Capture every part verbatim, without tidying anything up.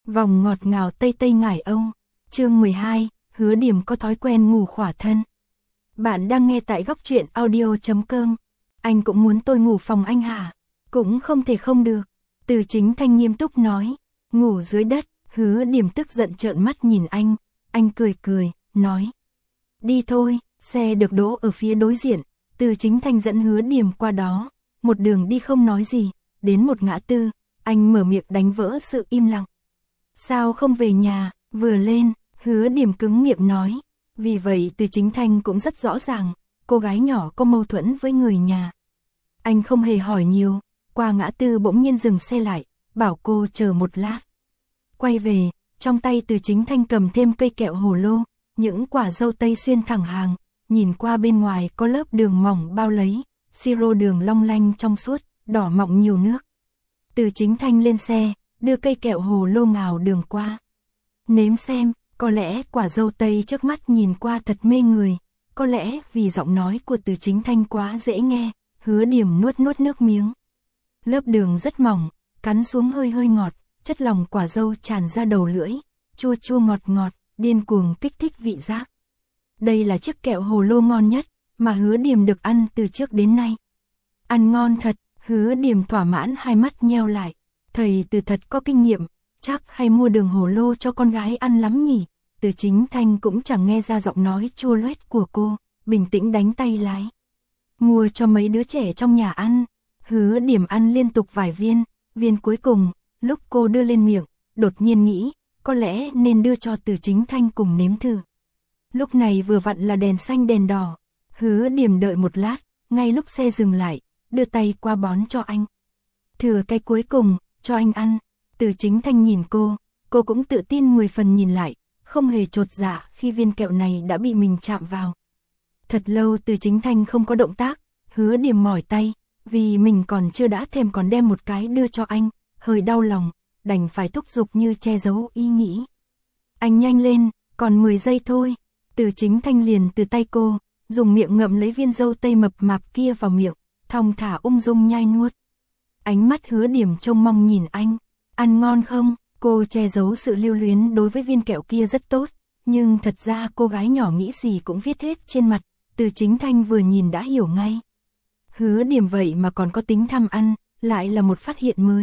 Vòng ngọt ngào Tây Tây Ngải Âu. Chương mười hai, Hứa Điểm có thói quen ngủ khỏa thân. Bạn đang nghe tại góc truyện audio chấm com. Anh cũng muốn tôi ngủ phòng anh hả? Cũng không thể không được. Từ Chính Thanh nghiêm túc nói. Ngủ dưới đất. Hứa Điểm tức giận trợn mắt nhìn anh. Anh cười cười, nói. Đi thôi, xe được đỗ ở phía đối diện. Từ Chính Thanh dẫn Hứa Điểm qua đó. Một đường đi không nói gì. Đến một ngã tư, anh mở miệng đánh vỡ sự im lặng. Sao không về nhà? Vừa lên, Hứa Điểm cứng miệng nói. Vì vậy Từ Chính Thanh cũng rất rõ ràng, cô gái nhỏ có mâu thuẫn với người nhà. Anh không hề hỏi nhiều, qua ngã tư bỗng nhiên dừng xe lại, bảo cô chờ một lát. Quay về, trong tay Từ Chính Thanh cầm thêm cây kẹo hồ lô, những quả dâu tây xuyên thẳng hàng, nhìn qua bên ngoài có lớp đường mỏng bao lấy, siro đường long lanh trong suốt, đỏ mọng nhiều nước. Từ Chính Thanh lên xe, đưa cây kẹo hồ lô ngào đường qua. Nếm xem, có lẽ quả dâu tây trước mắt nhìn qua thật mê người, có lẽ vì giọng nói của Từ Chính Thanh quá dễ nghe, Hứa Điểm nuốt nuốt nước miếng. Lớp đường rất mỏng, cắn xuống hơi hơi ngọt, chất lòng quả dâu tràn ra đầu lưỡi, chua chua ngọt ngọt, điên cuồng kích thích vị giác. Đây là chiếc kẹo hồ lô ngon nhất mà Hứa Điểm được ăn từ trước đến nay. Ăn ngon thật, Hứa Điểm thỏa mãn hai mắt nheo lại. Thầy Từ thật có kinh nghiệm, chắc hay mua đường hồ lô cho con gái ăn lắm nhỉ. Từ Chính Thanh cũng chẳng nghe ra giọng nói chua loét của cô, bình tĩnh đánh tay lái. Mua cho mấy đứa trẻ trong nhà ăn. Hứa Điểm ăn liên tục vài viên, viên cuối cùng, lúc cô đưa lên miệng, đột nhiên nghĩ, có lẽ nên đưa cho Từ Chính Thanh cùng nếm thử. Lúc này vừa vặn là đèn xanh đèn đỏ, Hứa Điểm đợi một lát, ngay lúc xe dừng lại, đưa tay qua bón cho anh. Thừa cái cuối cùng, cho anh ăn. Từ Chính Thanh nhìn cô, cô cũng tự tin mười phần nhìn lại, không hề chột dạ khi viên kẹo này đã bị mình chạm vào. Thật lâu Từ Chính Thanh không có động tác, Hứa Điểm mỏi tay, vì mình còn chưa đã thèm còn đem một cái đưa cho anh, hơi đau lòng, đành phải thúc giục như che giấu ý nghĩ. Anh nhanh lên, còn mười giây thôi. Từ Chính Thanh liền từ tay cô, dùng miệng ngậm lấy viên dâu tây mập mạp kia vào miệng, thong thả ung dung nhai nuốt. Ánh mắt Hứa Điểm trông mong nhìn anh, ăn ngon không? Cô che giấu sự lưu luyến đối với viên kẹo kia rất tốt, nhưng thật ra cô gái nhỏ nghĩ gì cũng viết hết trên mặt, Từ Chính Thanh vừa nhìn đã hiểu ngay. Hứa Điểm vậy mà còn có tính tham ăn, lại là một phát hiện mới.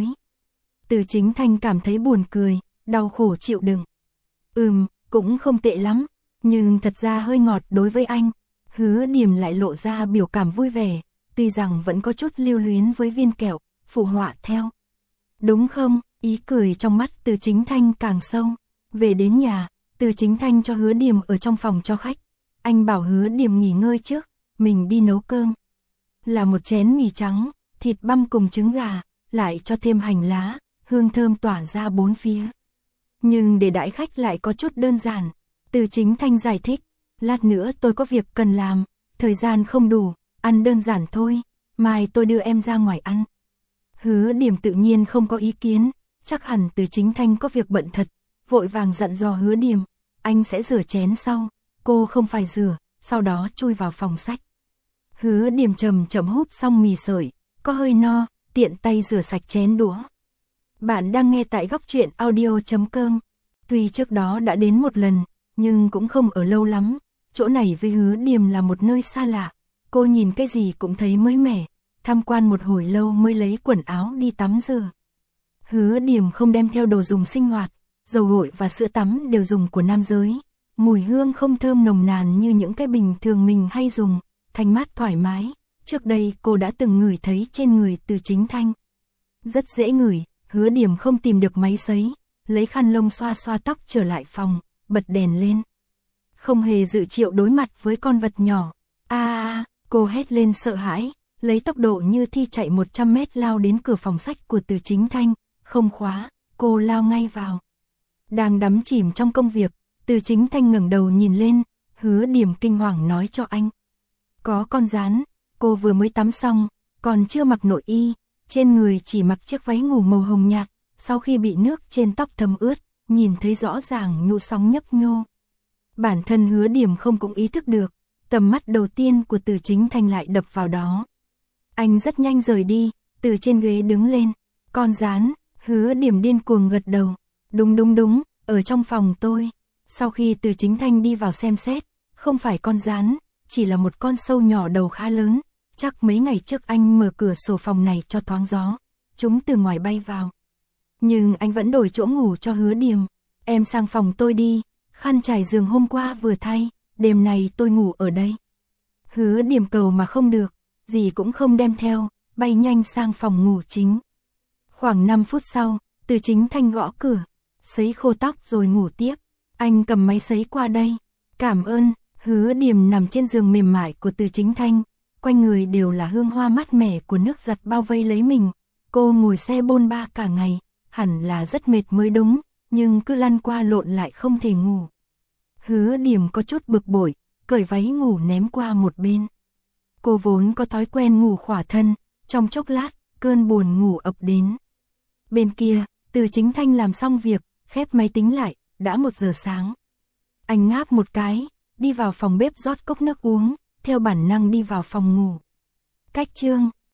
Từ Chính Thanh cảm thấy buồn cười, đau khổ chịu đựng. Ừm, cũng không tệ lắm, nhưng thật ra hơi ngọt đối với anh. Hứa Điểm lại lộ ra biểu cảm vui vẻ, tuy rằng vẫn có chút lưu luyến với viên kẹo, phụ họa theo. Đúng không? Ý cười trong mắt Từ Chính Thanh càng sâu. Về đến nhà, Từ Chính Thanh cho Hứa Điểm ở trong phòng cho khách. Anh bảo Hứa Điểm nghỉ ngơi trước, mình đi nấu cơm. Là một chén mì trắng, thịt băm cùng trứng gà, lại cho thêm hành lá, hương thơm tỏa ra bốn phía. Nhưng để đãi khách lại có chút đơn giản. Từ Chính Thanh giải thích, lát nữa tôi có việc cần làm, thời gian không đủ, ăn đơn giản thôi, mai tôi đưa em ra ngoài ăn. Hứa Điểm tự nhiên không có ý kiến, chắc hẳn Từ Chính Thanh có việc bận thật, vội vàng dặn dò Hứa Điểm, anh sẽ rửa chén sau, cô không phải rửa, sau đó chui vào phòng sách. Hứa Điểm chậm chậm húp xong mì sợi, có hơi no, tiện tay rửa sạch chén đũa. Bạn đang nghe tại góc truyện audio chấm com. Tuy trước đó đã đến một lần, nhưng cũng không ở lâu lắm, chỗ này với Hứa Điểm là một nơi xa lạ, cô nhìn cái gì cũng thấy mới mẻ. Tham quan một hồi lâu mới lấy quần áo đi tắm rửa. Hứa Điểm không đem theo đồ dùng sinh hoạt, dầu gội và sữa tắm đều dùng của nam giới. Mùi hương không thơm nồng nàn như những cái bình thường mình hay dùng, thanh mát thoải mái. Trước đây cô đã từng ngửi thấy trên người Từ Chính Thanh. Rất dễ ngửi, Hứa Điểm không tìm được máy sấy, lấy khăn lông xoa xoa tóc trở lại phòng, bật đèn lên. Không hề dự triệu đối mặt với con vật nhỏ. A a, cô hét lên sợ hãi. Lấy tốc độ như thi chạy một trăm mét lao đến cửa phòng sách của Từ Chính Thanh, không khóa, cô lao ngay vào. Đang đắm chìm trong công việc, Từ Chính Thanh ngẩng đầu nhìn lên, Hứa Điểm kinh hoàng nói cho anh. Có con gián, cô vừa mới tắm xong, còn chưa mặc nội y, trên người chỉ mặc chiếc váy ngủ màu hồng nhạt, sau khi bị nước trên tóc thấm ướt, nhìn thấy rõ ràng nhũ sóng nhấp nhô. Bản thân Hứa Điểm không cũng ý thức được, tầm mắt đầu tiên của Từ Chính Thanh lại đập vào đó. Anh rất nhanh rời đi, từ trên ghế đứng lên. Con gián, Hứa Điểm điên cuồng gật đầu. Đúng đúng đúng, ở trong phòng tôi. Sau khi Từ Chính Thanh đi vào xem xét, không phải con gián, chỉ là một con sâu nhỏ đầu khá lớn, chắc mấy ngày trước anh mở cửa sổ phòng này cho thoáng gió, chúng từ ngoài bay vào. Nhưng anh vẫn đổi chỗ ngủ cho Hứa Điềm, em sang phòng tôi đi, khăn trải giường hôm qua vừa thay, đêm này tôi ngủ ở đây. Hứa Điềm cầu mà không được, gì cũng không đem theo, bay nhanh sang phòng ngủ chính. Khoảng năm phút sau, Từ Chính Thanh gõ cửa, sấy khô tóc rồi ngủ tiếp. Anh cầm máy sấy qua đây. Cảm ơn. Hứa Điềm nằm trên giường mềm mại của Từ Chính Thanh, quanh người đều là hương hoa mát mẻ của nước giặt bao vây lấy mình. Cô ngồi xe bôn ba cả ngày, hẳn là rất mệt mới đúng, nhưng cứ lăn qua lộn lại không thể ngủ. Hứa Điềm có chút bực bội, cởi váy ngủ ném qua một bên. Cô vốn có thói quen ngủ khỏa thân, trong chốc lát, cơn buồn ngủ ập đến. Bên kia, Từ Chính Thanh làm xong việc, khép máy tính lại, đã một giờ sáng. Anh ngáp một cái, đi vào phòng bếp rót cốc nước uống, theo bản năng đi vào phòng ngủ. Cách chương